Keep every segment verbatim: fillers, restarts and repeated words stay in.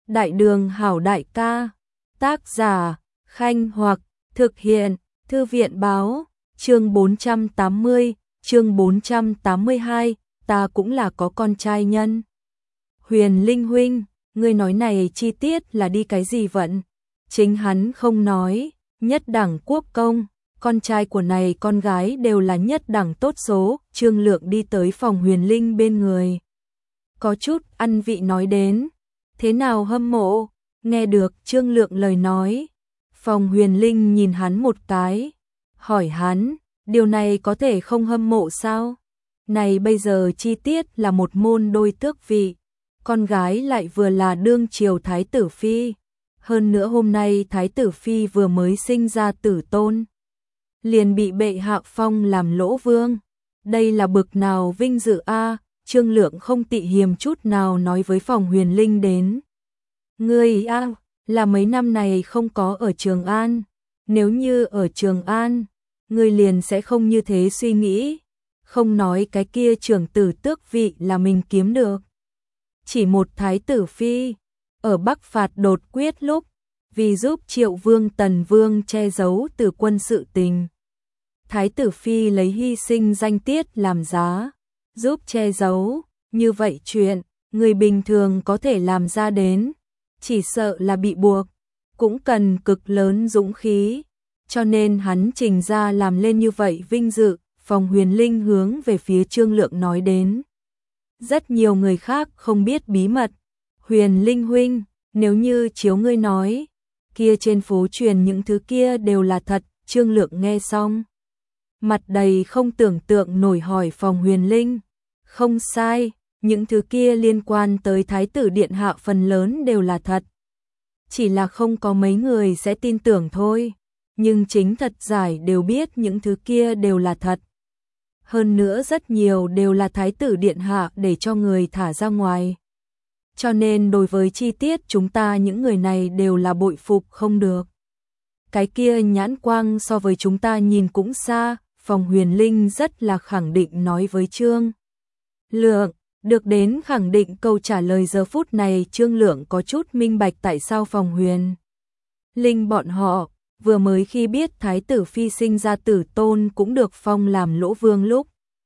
Đại đường hảo đại ca. Tác giả Khanh Hoặc. Thực hiện Thư viện báo. Chương bốn trăm tám mươi. Chương bốn trăm tám mươi hai. Ta cũng là có con trai nhân. Huyền Linh huynh, ngươi nói này chi tiết là đi cái gì vận? Chính hắn không nói. Nhất đẳng quốc công, con trai của này con gái đều là nhất đẳng tốt số. Trương Lượng đi tới phòng Huyền Linh bên người, có chút ăn vị nói đến. Thế nào hâm mộ? Nghe được Trương Lượng lời nói, phòng Huyền Linh nhìn hắn một cái, hỏi hắn, điều này có thể không hâm mộ sao? Này bây giờ chi tiết là một môn đôi tước vị, con gái lại vừa là đương triều thái tử phi. Hơn nữa hôm nay thái tử phi vừa mới sinh ra tử tôn, liền bị bệ hạ phong làm lỗ vương. Đây là bực nào vinh dự a? Trương Lượng không tị hiềm chút nào nói với phòng Huyền Linh đến. Ngươi a, là mấy năm này không có ở Trường An, nếu như ở Trường An, ngươi liền sẽ không như thế suy nghĩ, không nói cái kia trưởng tử tước vị là mình kiếm được. Chỉ một thái tử phi, ở Bắc phạt đột quyết lúc, vì giúp Triệu Vương Tần Vương che giấu từ quân sự tình, thái tử phi lấy hy sinh danh tiết làm giá, giúp che giấu, như vậy chuyện, người bình thường có thể làm ra đến, chỉ sợ là bị buộc, cũng cần cực lớn dũng khí, cho nên hắn trình ra làm lên như vậy vinh dự. Phòng Huyền Linh hướng về phía Trương Lượng nói đến. Rất nhiều người khác không biết bí mật. Huyền Linh huynh, nếu như chiếu ngươi nói, kia trên phố truyền những thứ kia đều là thật. Trương Lượng nghe xong, mặt đầy không tưởng tượng nổi hỏi phòng Huyền Linh. Không sai, những thứ kia liên quan tới Thái tử Điện Hạ phần lớn đều là thật. Chỉ là không có mấy người sẽ tin tưởng thôi. Nhưng chính thật giải đều biết những thứ kia đều là thật. Hơn nữa rất nhiều đều là Thái tử Điện Hạ để cho người thả ra ngoài. Cho nên đối với chi tiết chúng ta những người này đều là bội phục không được. Cái kia nhãn quang so với chúng ta nhìn cũng xa. Phòng Huyền Linh rất là khẳng định nói với Trương Lượng. Được đến khẳng định câu trả lời giờ phút này Trương Lượng có chút minh bạch tại sao phòng Huyền Linh bọn họ vừa mới khi biết thái tử phi sinh ra tử tôn cũng được phong làm lỗ vương lúc.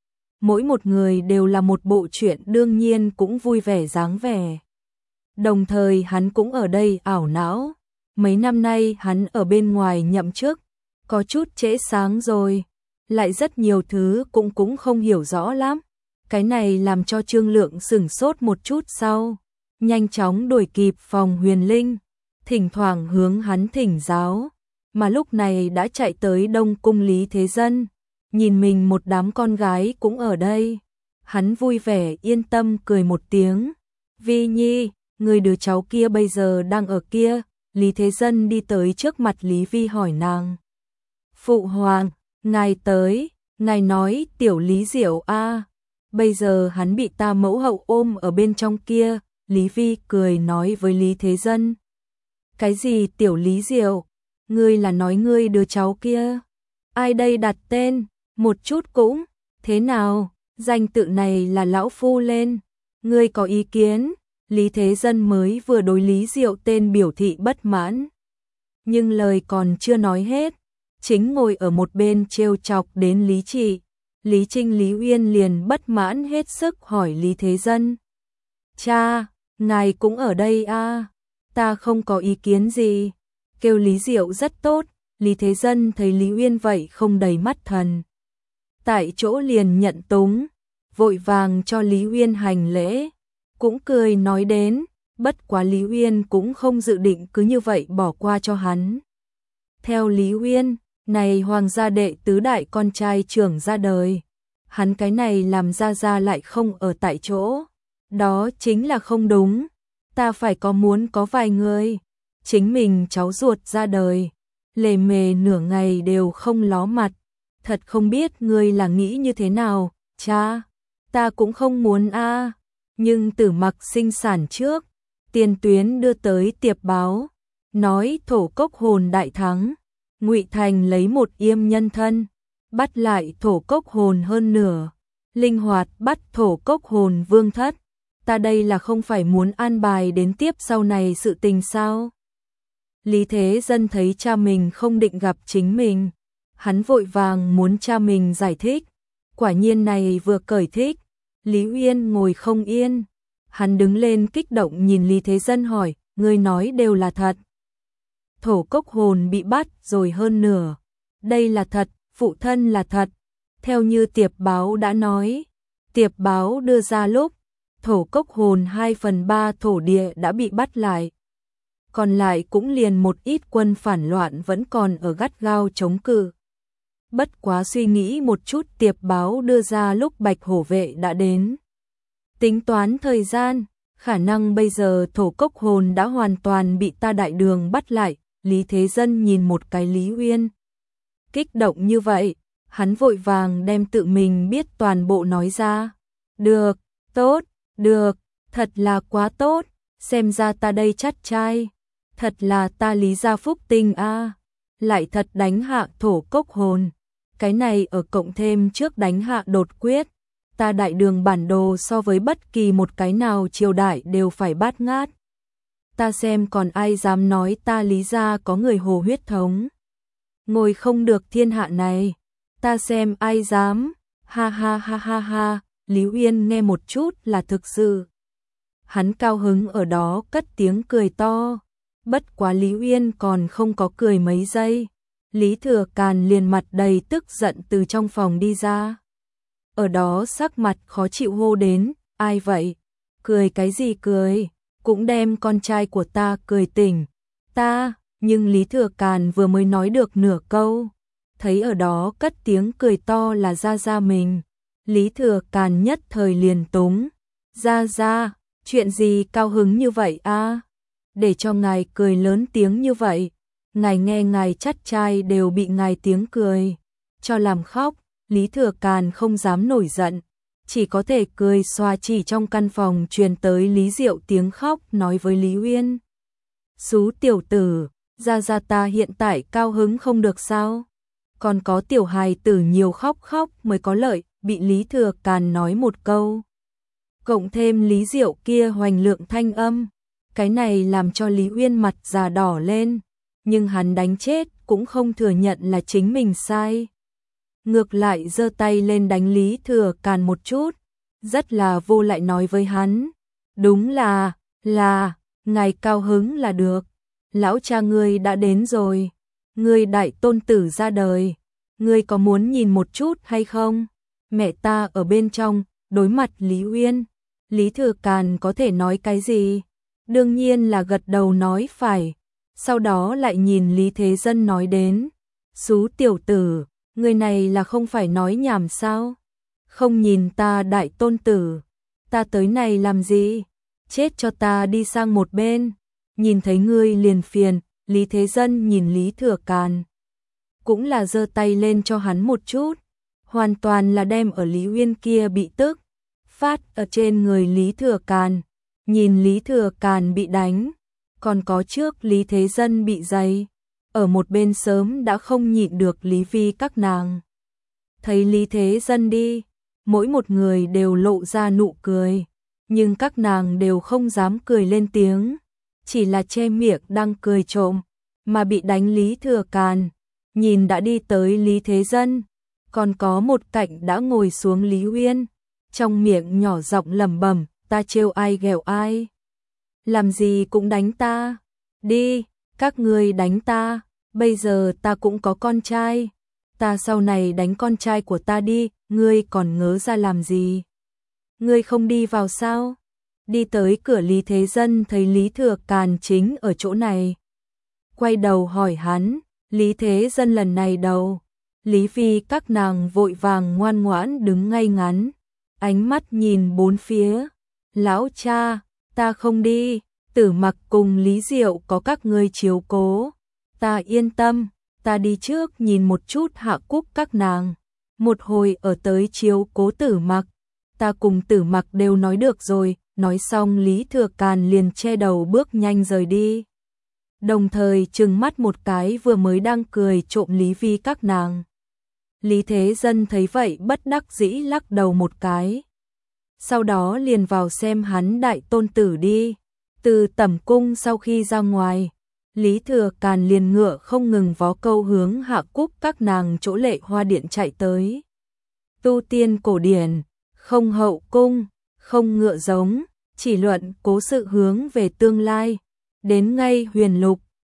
Mỗi một người đều là một bộ chuyện đương nhiên cũng vui vẻ dáng vẻ. Đồng thời hắn cũng ở đây ảo não. Mấy năm nay hắn ở bên ngoài nhậm chức, có chút trễ sáng rồi. Lại rất nhiều thứ cũng cũng không hiểu rõ lắm. Cái này làm cho Trương Lượng sửng sốt một chút sau. Nhanh chóng đuổi kịp phòng Huyền Linh. Thỉnh thoảng hướng hắn thỉnh giáo. Mà lúc này đã chạy tới Đông Cung Lý Thế Dân, nhìn mình một đám con gái cũng ở đây. Hắn vui vẻ yên tâm cười một tiếng. Vi Nhi, người đứa cháu kia bây giờ đang ở kia. Lý Thế Dân đi tới trước mặt Lý Vi hỏi nàng. Phụ hoàng, ngài tới, ngài nói tiểu Lý Diệu a, bây giờ hắn bị ta mẫu hậu ôm ở bên trong kia. Lý Vi cười nói với Lý Thế Dân. Cái gì tiểu Lý Diệu? Ngươi là nói ngươi đứa cháu kia? Ai đây đặt tên? Một chút cũng. Thế nào? Danh tự này là lão phu lên. Ngươi có ý kiến? Lý Thế Dân mới vừa đối Lý Diệu tên biểu thị bất mãn. Nhưng lời còn chưa nói hết. Chính ngồi ở một bên trêu chọc đến Lý Trị. Lý Trinh Lý Uyên liền bất mãn hết sức hỏi Lý Thế Dân. Cha, ngài cũng ở đây à? Ta không có ý kiến gì. Kêu Lý Diệu rất tốt. Lý Thế Dân thấy Lý Uyên vậy không đầy mắt thần. Tại chỗ liền nhận túng, vội vàng cho Lý Uyên hành lễ. Cũng cười nói đến, bất quá Lý Uyên cũng không dự định cứ như vậy bỏ qua cho hắn. Theo Lý Uyên, này hoàng gia đệ tứ đại con trai trưởng ra đời. Hắn cái này làm ra ra lại không ở tại chỗ. Đó chính là không đúng. Ta phải có muốn có vài người. Chính mình cháu ruột ra đời, lề mề nửa ngày đều không ló mặt. Thật không biết ngươi là nghĩ như thế nào, cha. Ta cũng không muốn a. Nhưng Tử Mặc sinh sản trước, tiền tuyến đưa tới tiệp báo, nói thổ cốc hồn đại thắng. Ngụy Thành lấy một yêm nhân thân, bắt lại thổ cốc hồn hơn nửa, linh hoạt bắt thổ cốc hồn vương thất. ta đây là không phải muốn an bài đến tiếp sau này sự tình sao? Lý Thế Dân thấy cha mình không định gặp chính mình, hắn vội vàng muốn cha mình giải thích. Quả nhiên này vừa cởi thích, Lý Uyên ngồi không yên. Hắn đứng lên kích động nhìn Lý Thế Dân hỏi, ngươi nói đều là thật. Thổ cốc hồn bị bắt rồi hơn nửa. Đây là thật, phụ thân là thật. Theo như tiệp báo đã nói, tiệp báo đưa ra lúc, thổ cốc hồn hai phần ba thổ địa đã bị bắt lại. Còn lại cũng liền một ít quân phản loạn vẫn còn ở gắt gao chống cự. Bất quá suy nghĩ một chút, tiệp báo đưa ra lúc Bạch Hổ vệ đã đến. Tính toán thời gian, khả năng bây giờ thổ cốc hồn đã hoàn toàn bị ta đại đường bắt lại. Lý Thế Dân nhìn một cái Lý Uyên. Kích động như vậy, hắn vội vàng đem tự mình biết toàn bộ nói ra. Được, tốt, được, thật là quá tốt, xem ra ta đây chắt trai. Thật là ta Lý gia phúc tinh a, lại thật đánh hạ thổ cốc hồn. Cái này ở cộng thêm trước đánh hạ đột quyết, ta đại đường bản đồ so với bất kỳ một cái nào triều đại đều phải bát ngát. Ta xem còn ai dám nói ta Lý gia có người hồ huyết thống. Ngồi không được thiên hạ này, ta xem ai dám, ha ha ha ha ha. Lý Uyên nghe một chút là thực sự. Hắn cao hứng ở đó cất tiếng cười to. Bất quá Lý Uyên còn không có cười mấy giây, Lý Thừa Càn liền mặt đầy tức giận từ trong phòng đi ra. Ở đó sắc mặt khó chịu hô đến, ai vậy? Cười cái gì cười? Cũng đem con trai của ta cười tỉnh. Ta, nhưng Lý Thừa Càn vừa mới nói được nửa câu, thấy ở đó cất tiếng cười to là Gia Gia mình. Lý Thừa Càn nhất thời liền túng. Gia Gia, chuyện gì cao hứng như vậy a? Để cho ngài cười lớn tiếng như vậy, ngài nghe ngài chắt trai đều bị ngài tiếng cười cho làm khóc. Lý Thừa Càn không dám nổi giận, chỉ có thể cười xoa. Chỉ trong căn phòng truyền tới Lý Diệu tiếng khóc, nói với Lý Uyên: "Xú tiểu tử, Gia Gia ta hiện tại cao hứng không được sao? Còn có tiểu hài tử nhiều khóc khóc mới có lợi." Bị Lý Thừa Càn nói một câu, cộng thêm Lý Diệu kia hoành lượng thanh âm, cái này làm cho Lý Uyên mặt già đỏ lên, nhưng hắn đánh chết cũng không thừa nhận là chính mình sai. Ngược lại giơ tay lên đánh Lý Thừa Càn một chút, rất là vô lại nói với hắn: "Đúng là, là, ngài cao hứng là được. Lão cha ngươi đã đến rồi, ngươi đại tôn tử ra đời, ngươi có muốn nhìn một chút hay không? Mẹ ta ở bên trong." Đối mặt Lý Uyên, Lý Thừa Càn có thể nói cái gì? Đương nhiên là gật đầu nói phải. Sau đó lại nhìn Lý Thế Dân nói đến: "Xú tiểu tử, người này là không phải nói nhảm sao? Không nhìn ta đại tôn tử, ta tới này làm gì? Chết cho ta đi sang một bên, nhìn thấy ngươi liền phiền." Lý Thế Dân nhìn Lý Thừa Càn, cũng là giơ tay lên cho hắn một chút, hoàn toàn là đem ở Lý Uyên kia bị tức phát ở trên người Lý Thừa Càn. Nhìn Lý Thừa Càn bị đánh, còn có trước Lý Thế Dân bị giày, ở một bên sớm đã không nhịn được Lý Vi các nàng. Thấy Lý Thế Dân đi, mỗi một người đều lộ ra nụ cười, nhưng các nàng đều không dám cười lên tiếng, chỉ là che miệng đang cười trộm. Mà bị đánh Lý Thừa Càn, nhìn đã đi tới Lý Thế Dân, còn có một cạnh đã ngồi xuống Lý Uyên, trong miệng nhỏ giọng lẩm bẩm: "Ta trêu ai ghẹo ai? Làm gì cũng đánh ta. Đi, các ngươi đánh ta, bây giờ ta cũng có con trai, ta sau này đánh con trai của ta đi, ngươi còn ngớ ra làm gì? Ngươi không đi vào sao?" Đi tới cửa Lý Thế Dân thấy Lý Thừa Càn chính ở chỗ này, quay đầu hỏi hắn. Lý Thế Dân lần này đầu, Lý Phi các nàng vội vàng ngoan ngoãn đứng ngay ngắn, ánh mắt nhìn bốn phía. "Lão cha, ta không đi, Tử Mặc cùng Lý Diệu có các ngươi chiếu cố, ta yên tâm, ta đi trước nhìn một chút Hạ Cúc các nàng, một hồi ở tới chiếu cố Tử Mặc, ta cùng Tử Mặc đều nói được rồi." Nói xong Lý Thừa Càn liền che đầu bước nhanh rời đi, đồng thời trừng mắt một cái vừa mới đang cười trộm Lý Vi các nàng. Lý Thế Dân thấy vậy bất đắc dĩ lắc đầu một cái. sau đó liền vào xem hắn đại tôn tử đi. Từ tẩm cung sau khi ra ngoài, Lý Thừa Càn liền ngựa không ngừng vó câu hướng Hạ Cúc các nàng chỗ Lệ Hoa điện chạy tới. Tu tiên cổ điển, không hậu cung, không ngựa giống, chỉ luận cố sự hướng về tương lai. Đến ngay Huyền Lục,